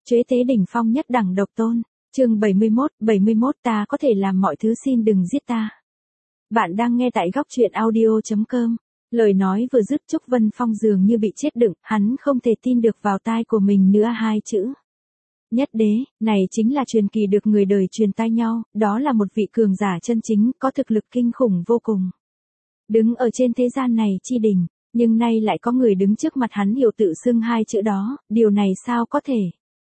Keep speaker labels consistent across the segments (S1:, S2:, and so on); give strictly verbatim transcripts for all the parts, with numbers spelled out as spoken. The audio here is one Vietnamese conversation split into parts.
S1: Chế tế đỉnh phong nhất đẳng độc tôn. Chương bảy mươi mốt, bảy mươi mốt ta có thể làm mọi thứ, xin đừng giết ta. Bạn đang nghe tại góc truyện audio chấm com. Lời nói vừa dứt, Trúc Vân Phong dường như bị chết đựng, hắn không thể tin được vào tai của mình nữa hai chữ. Nhất đế, này chính là truyền kỳ được người đời truyền tai nhau, đó là một vị cường giả chân chính, có thực lực kinh khủng vô cùng. Đứng ở trên thế gian này chi đỉnh, nhưng nay lại có người đứng trước mặt hắn hiểu tự xưng hai chữ đó, điều này sao có thể?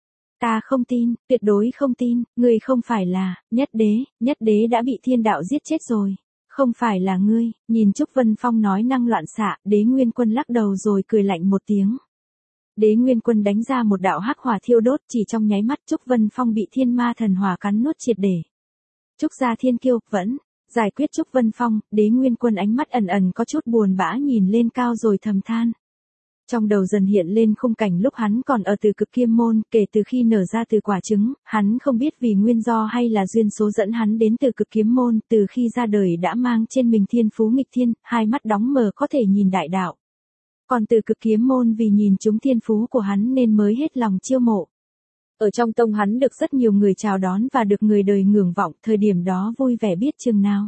S1: Ta không tin, tuyệt đối không tin, ngươi không phải là, nhất đế, nhất đế đã bị thiên đạo giết chết rồi. Không phải là ngươi, nhìn Trúc Vân Phong nói năng loạn xạ, Đế Nguyên Quân lắc đầu rồi cười lạnh một tiếng. Đế Nguyên Quân đánh ra một đạo hắc hỏa thiêu đốt, chỉ trong nháy mắt Trúc Vân Phong bị thiên ma thần hỏa cắn nuốt triệt để. Trúc gia thiên kiêu, vẫn, giải quyết Trúc Vân Phong, Đế Nguyên Quân ánh mắt ẩn ẩn có chút buồn bã nhìn lên cao rồi thầm than. Trong đầu dần hiện lên khung cảnh lúc hắn còn ở Từ Cực Kiếm Môn, kể từ khi nở ra từ quả trứng, hắn không biết vì nguyên do hay là duyên số dẫn hắn đến Từ Cực Kiếm Môn, từ khi ra đời đã mang trên mình thiên phú nghịch thiên, hai mắt đóng mờ có thể nhìn đại đạo. Còn Từ Cực Kiếm Môn vì nhìn trúng thiên phú của hắn nên mới hết lòng chiêu mộ. Ở trong tông hắn được rất nhiều người chào đón và được người đời ngưỡng vọng, thời điểm đó vui vẻ biết chừng nào.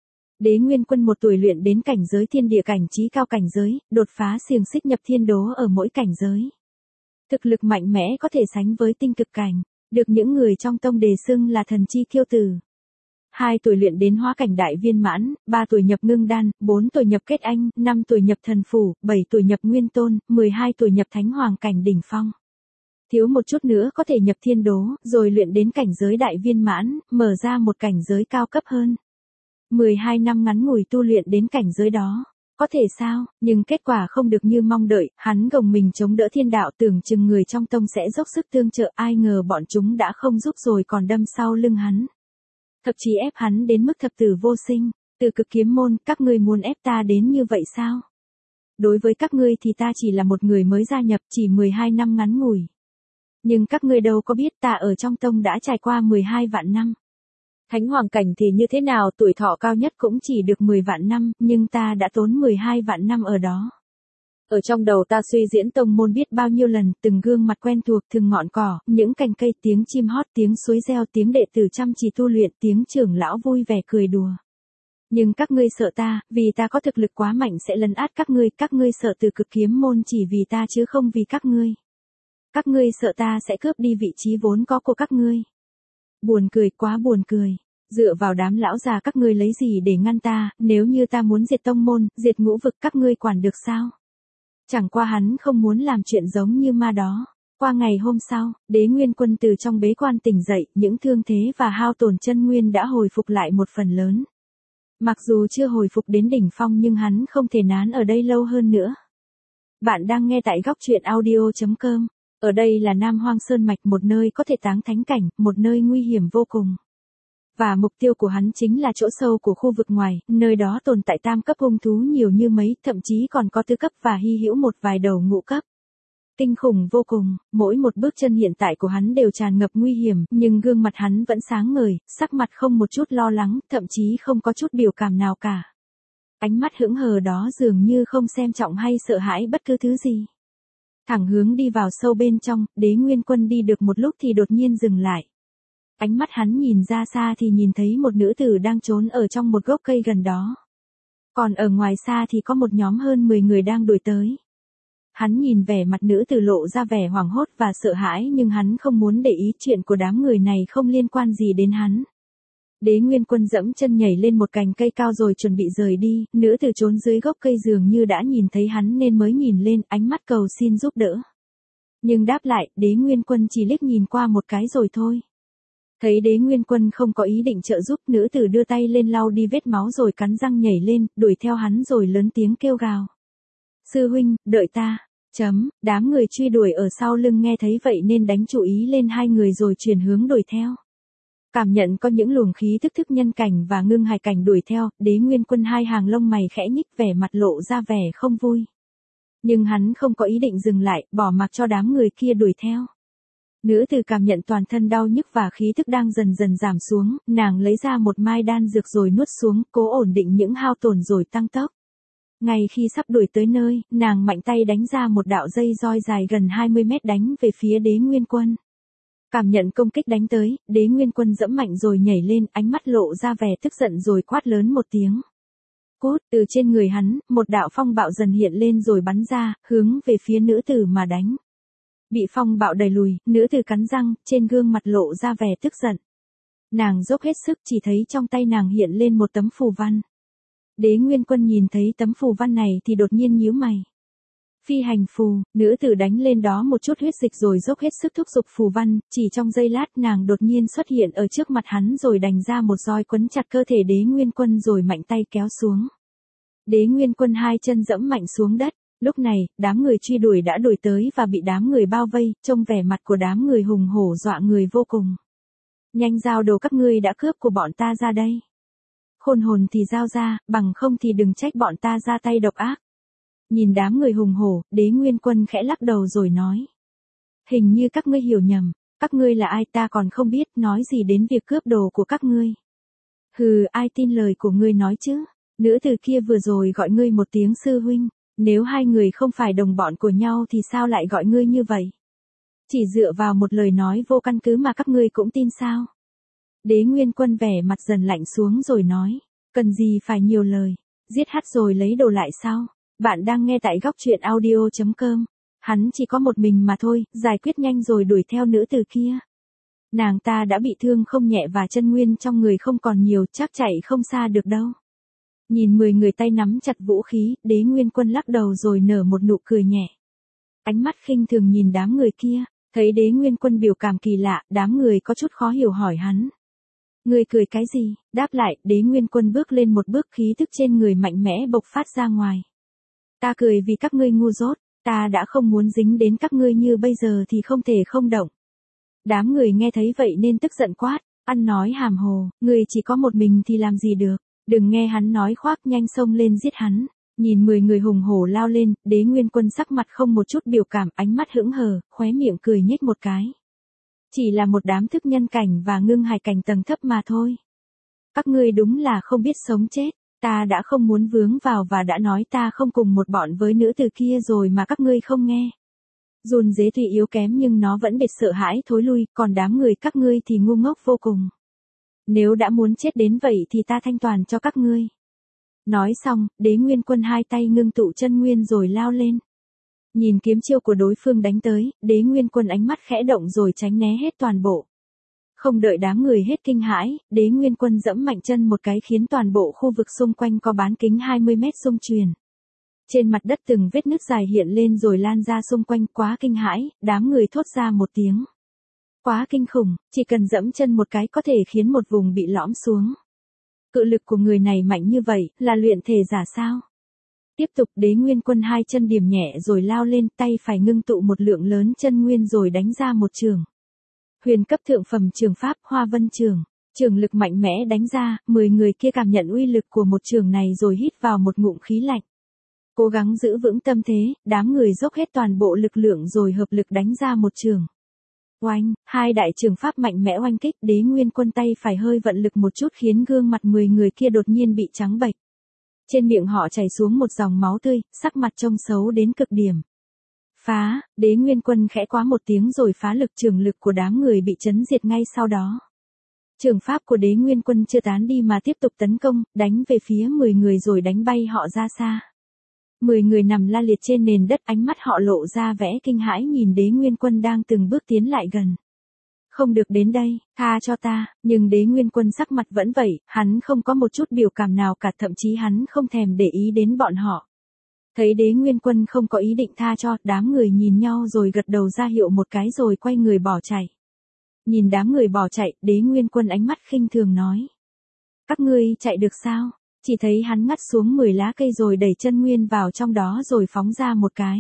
S1: Đế Nguyên Quân một tuổi luyện đến cảnh giới thiên địa cảnh trí cao cảnh giới, đột phá xiềng xích nhập thiên đố ở mỗi cảnh giới. Thực lực mạnh mẽ có thể sánh với tinh cực cảnh, được những người trong tông đề xưng là thần chi kiêu tử. Hai tuổi luyện đến hóa cảnh đại viên mãn, ba tuổi nhập ngưng đan, bốn tuổi nhập kết anh, năm tuổi nhập thần phủ, bảy tuổi nhập nguyên tôn, mười hai tuổi nhập thánh hoàng cảnh đỉnh phong. Thiếu một chút nữa có thể nhập thiên đố, rồi luyện đến cảnh giới đại viên mãn, mở ra một cảnh giới cao cấp hơn. mười hai năm ngắn ngủi tu luyện đến cảnh giới đó. Có thể sao, nhưng kết quả không được như mong đợi, hắn gồng mình chống đỡ thiên đạo, tưởng chừng người trong tông sẽ dốc sức tương trợ, ai ngờ bọn chúng đã không giúp rồi còn đâm sau lưng hắn. Thậm chí ép hắn đến mức thập tử vô sinh. Từ Cực Kiếm Môn, các ngươi muốn ép ta đến như vậy sao? Đối với các ngươi thì ta chỉ là một người mới gia nhập, chỉ mười hai năm ngắn ngủi. Nhưng các ngươi đâu có biết ta ở trong tông đã trải qua mười hai vạn năm. Thánh hoàng cảnh thì như thế nào, tuổi thọ cao nhất cũng chỉ được mười vạn năm, nhưng ta đã tốn mười hai vạn năm ở đó. Ở trong đầu ta suy diễn tông môn biết bao nhiêu lần, từng gương mặt quen thuộc, từng ngọn cỏ, những cành cây, tiếng chim hót, tiếng suối reo, tiếng đệ tử chăm chỉ tu luyện, tiếng trưởng lão vui vẻ cười đùa. Nhưng các ngươi sợ ta, vì ta có thực lực quá mạnh sẽ lấn át các ngươi, các ngươi sợ Từ Cực Kiếm Môn chỉ vì ta chứ không vì các ngươi. Các ngươi sợ ta sẽ cướp đi vị trí vốn có của các ngươi. Buồn cười, quá buồn cười. Dựa vào đám lão già các ngươi lấy gì để ngăn ta, nếu như ta muốn diệt tông môn, diệt ngũ vực các ngươi quản được sao? Chẳng qua hắn không muốn làm chuyện giống như ma đó. Qua ngày hôm sau, Đế Nguyên Quân từ trong bế quan tỉnh dậy, những thương thế và hao tổn chân nguyên đã hồi phục lại một phần lớn. Mặc dù chưa hồi phục đến đỉnh phong nhưng hắn không thể nán ở đây lâu hơn nữa. Bạn đang nghe tại góc truyện audio chấm com. Ở đây là Nam Hoang Sơn Mạch, một nơi có thể táng thánh cảnh, một nơi nguy hiểm vô cùng. Và mục tiêu của hắn chính là chỗ sâu của khu vực ngoài, nơi đó tồn tại tam cấp hung thú nhiều như mấy, thậm chí còn có tứ cấp và hy hữu một vài đầu ngũ cấp. Kinh khủng vô cùng, mỗi một bước chân hiện tại của hắn đều tràn ngập nguy hiểm, nhưng gương mặt hắn vẫn sáng ngời, sắc mặt không một chút lo lắng, thậm chí không có chút biểu cảm nào cả. Ánh mắt hững hờ đó dường như không xem trọng hay sợ hãi bất cứ thứ gì. Thẳng hướng đi vào sâu bên trong, Đế Nguyên Quân đi được một lúc thì đột nhiên dừng lại. Ánh mắt hắn nhìn ra xa thì nhìn thấy một nữ tử đang trốn ở trong một gốc cây gần đó. Còn ở ngoài xa thì có một nhóm hơn mười người đang đuổi tới. Hắn nhìn vẻ mặt nữ tử lộ ra vẻ hoảng hốt và sợ hãi nhưng hắn không muốn để ý, chuyện của đám người này không liên quan gì đến hắn. Đế Nguyên Quân dẫm chân nhảy lên một cành cây cao rồi chuẩn bị rời đi, nữ tử trốn dưới gốc cây dường như đã nhìn thấy hắn nên mới nhìn lên, ánh mắt cầu xin giúp đỡ. Nhưng đáp lại, Đế Nguyên Quân chỉ liếc nhìn qua một cái rồi thôi. Thấy Đế Nguyên Quân không có ý định trợ giúp, nữ tử đưa tay lên lau đi vết máu rồi cắn răng nhảy lên, đuổi theo hắn rồi lớn tiếng kêu gào. Sư huynh, đợi ta. Chấm, đám người truy đuổi ở sau lưng nghe thấy vậy nên đánh chú ý lên hai người rồi chuyển hướng đuổi theo. Cảm nhận có những luồng khí thức thức nhân cảnh và ngưng hải cảnh đuổi theo, Đế Nguyên Quân hai hàng lông mày khẽ nhích, vẻ mặt lộ ra vẻ không vui. Nhưng hắn không có ý định dừng lại, bỏ mặc cho đám người kia đuổi theo. Nữ tử cảm nhận toàn thân đau nhức và khí thức đang dần dần giảm xuống, nàng lấy ra một mai đan dược rồi nuốt xuống, cố ổn định những hao tổn rồi tăng tốc. Ngay khi sắp đuổi tới nơi, nàng mạnh tay đánh ra một đạo dây roi dài gần hai mươi mét đánh về phía Đế Nguyên Quân. Cảm nhận công kích đánh tới, Đế Nguyên Quân giẫm mạnh rồi nhảy lên, ánh mắt lộ ra vẻ tức giận rồi quát lớn một tiếng. Cút, từ trên người hắn, một đạo phong bạo dần hiện lên rồi bắn ra, hướng về phía nữ tử mà đánh. Bị phong bạo đẩy lùi, nữ tử cắn răng, trên gương mặt lộ ra vẻ tức giận. Nàng dốc hết sức, chỉ thấy trong tay nàng hiện lên một tấm phù văn. Đế Nguyên Quân nhìn thấy tấm phù văn này thì đột nhiên nhíu mày. Phi hành phù, nữ tử đánh lên đó một chút huyết dịch rồi dốc hết sức thúc giục phù văn, chỉ trong giây lát nàng đột nhiên xuất hiện ở trước mặt hắn rồi đành ra một roi quấn chặt cơ thể Đế Nguyên Quân rồi mạnh tay kéo xuống. Đế Nguyên Quân hai chân dẫm mạnh xuống đất, lúc này, đám người truy đuổi đã đuổi tới và bị đám người bao vây, trông vẻ mặt của đám người hùng hổ dọa người vô cùng. Nhanh giao đồ các ngươi đã cướp của bọn ta ra đây. Khôn hồn thì giao ra, bằng không thì đừng trách bọn ta ra tay độc ác. Nhìn đám người hùng hổ, Đế Nguyên Quân khẽ lắc đầu rồi nói. Hình như các ngươi hiểu nhầm, các ngươi là ai ta còn không biết, nói gì đến việc cướp đồ của các ngươi. Hừ, ai tin lời của ngươi nói chứ, nữ tử kia vừa rồi gọi ngươi một tiếng sư huynh, nếu hai người không phải đồng bọn của nhau thì sao lại gọi ngươi như vậy? Chỉ dựa vào một lời nói vô căn cứ mà các ngươi cũng tin sao? Đế Nguyên Quân vẻ mặt dần lạnh xuống rồi nói, cần gì phải nhiều lời, giết hắn rồi lấy đồ lại sao? Bạn đang nghe tại góc truyện audio chấm com. Hắn chỉ có một mình mà thôi, giải quyết nhanh rồi đuổi theo nữ tử kia. Nàng ta đã bị thương không nhẹ và chân nguyên trong người không còn nhiều, chắc chạy không xa được đâu. Nhìn mười người tay nắm chặt vũ khí, Đế Nguyên Quân lắc đầu rồi nở một nụ cười nhẹ. Ánh mắt khinh thường nhìn đám người kia, thấy Đế Nguyên Quân biểu cảm kỳ lạ, đám người có chút khó hiểu hỏi hắn. Người cười cái gì? Đáp lại, Đế Nguyên Quân bước lên một bước, khí tức trên người mạnh mẽ bộc phát ra ngoài. Ta cười vì các ngươi ngu dốt, ta đã không muốn dính đến các ngươi như bây giờ thì không thể không động. Đám người nghe thấy vậy nên tức giận quát, ăn nói hàm hồ, người chỉ có một mình thì làm gì được, đừng nghe hắn nói khoác, nhanh xông lên giết hắn. Nhìn mười người hùng hổ lao lên, Đế Nguyên Quân sắc mặt không một chút biểu cảm, ánh mắt hững hờ, khóe miệng cười nhếch một cái. Chỉ là một đám thức nhân cảnh và ngưng hài cảnh tầng thấp mà thôi. Các ngươi đúng là không biết sống chết. Ta đã không muốn vướng vào và đã nói ta không cùng một bọn với nữ tử kia rồi mà các ngươi không nghe. Run dế tuy yếu kém nhưng nó vẫn đệt sợ hãi thối lui, còn đám người các ngươi thì ngu ngốc vô cùng. Nếu đã muốn chết đến vậy thì ta thanh toàn cho các ngươi. Nói xong, Đế Nguyên Quân hai tay ngưng tụ chân nguyên rồi lao lên. Nhìn kiếm chiêu của đối phương đánh tới, Đế Nguyên Quân ánh mắt khẽ động rồi tránh né hết toàn bộ. Không đợi đám người hết kinh hãi, Đế Nguyên Quân dẫm mạnh chân một cái khiến toàn bộ khu vực xung quanh có bán kính hai mươi mét xung truyền. Trên mặt đất từng vết nứt dài hiện lên rồi lan ra xung quanh, quá kinh hãi, đám người thốt ra một tiếng. Quá kinh khủng, chỉ cần dẫm chân một cái có thể khiến một vùng bị lõm xuống. Cự lực của người này mạnh như vậy, là luyện thể giả sao? Tiếp tục, Đế Nguyên Quân hai chân điểm nhẹ rồi lao lên, tay phải ngưng tụ một lượng lớn chân nguyên rồi đánh ra một trường. Huyền cấp thượng phẩm trường pháp Hoa Vân Trường, trường lực mạnh mẽ đánh ra, mười người kia cảm nhận uy lực của một trường này rồi hít vào một ngụm khí lạnh. Cố gắng giữ vững tâm thế, đám người dốc hết toàn bộ lực lượng rồi hợp lực đánh ra một trường. Oanh, hai đại trường pháp mạnh mẽ oanh kích, Đế Nguyên Quân tay phải hơi vận lực một chút khiến gương mặt mười người kia đột nhiên bị trắng bệch. Trên miệng họ chảy xuống một dòng máu tươi, sắc mặt trông xấu đến cực điểm. Phá, Đế Nguyên Quân khẽ quá một tiếng rồi phá lực trường lực của đám người bị chấn diệt ngay sau đó. Trường pháp của Đế Nguyên Quân chưa tán đi mà tiếp tục tấn công, đánh về phía mười người rồi đánh bay họ ra xa. Mười người nằm la liệt trên nền đất, ánh mắt họ lộ ra vẻ kinh hãi nhìn Đế Nguyên Quân đang từng bước tiến lại gần. Không được đến đây, tha cho ta, nhưng Đế Nguyên Quân sắc mặt vẫn vậy, hắn không có một chút biểu cảm nào cả, thậm chí hắn không thèm để ý đến bọn họ. Thấy Đế Nguyên Quân không có ý định tha cho, đám người nhìn nhau rồi gật đầu ra hiệu một cái rồi quay người bỏ chạy. Nhìn đám người bỏ chạy, Đế Nguyên Quân ánh mắt khinh thường nói. Các ngươi chạy được sao? Chỉ thấy hắn ngắt xuống mười lá cây rồi đẩy chân nguyên vào trong đó rồi phóng ra một cái.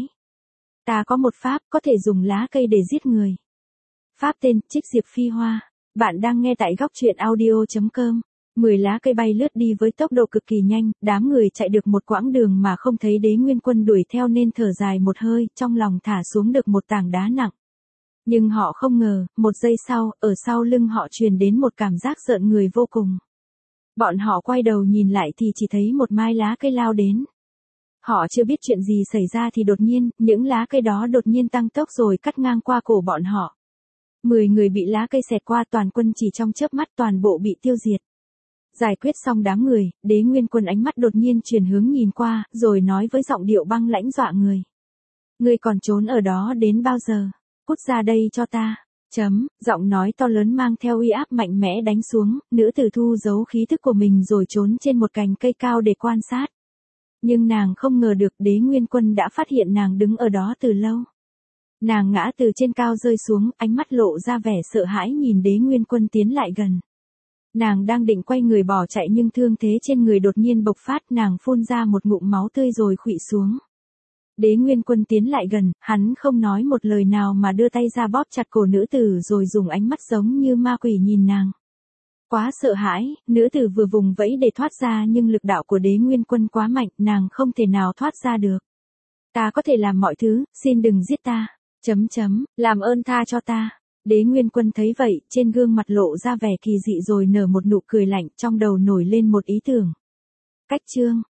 S1: Ta có một pháp có thể dùng lá cây để giết người. Pháp tên, Trích Diệp Phi Hoa. Bạn đang nghe tại góc truyện audio chấm com. Mười lá cây bay lướt đi với tốc độ cực kỳ nhanh, đám người chạy được một quãng đường mà không thấy Đế Nguyên Quân đuổi theo nên thở dài một hơi, trong lòng thả xuống được một tảng đá nặng. Nhưng họ không ngờ, một giây sau, ở sau lưng họ truyền đến một cảm giác rợn người vô cùng. Bọn họ quay đầu nhìn lại thì chỉ thấy một mai lá cây lao đến. Họ chưa biết chuyện gì xảy ra thì đột nhiên, những lá cây đó đột nhiên tăng tốc rồi cắt ngang qua cổ bọn họ. Mười người bị lá cây xẹt qua, toàn quân chỉ trong chớp mắt toàn bộ bị tiêu diệt. Giải quyết xong đám người, Đế Nguyên Quân ánh mắt đột nhiên chuyển hướng nhìn qua, rồi nói với giọng điệu băng lãnh dọa người. Ngươi còn trốn ở đó đến bao giờ? Cút ra đây cho ta. Chấm, giọng nói to lớn mang theo uy áp mạnh mẽ đánh xuống, nữ tử thu giấu khí thức của mình rồi trốn trên một cành cây cao để quan sát. Nhưng nàng không ngờ được Đế Nguyên Quân đã phát hiện nàng đứng ở đó từ lâu. Nàng ngã từ trên cao rơi xuống, ánh mắt lộ ra vẻ sợ hãi nhìn Đế Nguyên Quân tiến lại gần. Nàng đang định quay người bỏ chạy nhưng thương thế trên người đột nhiên bộc phát, nàng phun ra một ngụm máu tươi rồi khuỵu xuống. Đế Nguyên Quân tiến lại gần, hắn không nói một lời nào mà đưa tay ra bóp chặt cổ nữ tử rồi dùng ánh mắt giống như ma quỷ nhìn nàng. Quá sợ hãi, nữ tử vừa vùng vẫy để thoát ra nhưng lực đạo của Đế Nguyên Quân quá mạnh, nàng không thể nào thoát ra được. Ta có thể làm mọi thứ, xin đừng giết ta. Chấm chấm, làm ơn tha cho ta. Đế Nguyên Quân thấy vậy, trên gương mặt lộ ra vẻ kỳ dị rồi nở một nụ cười lạnh, trong đầu nổi lên một ý tưởng. Cách chương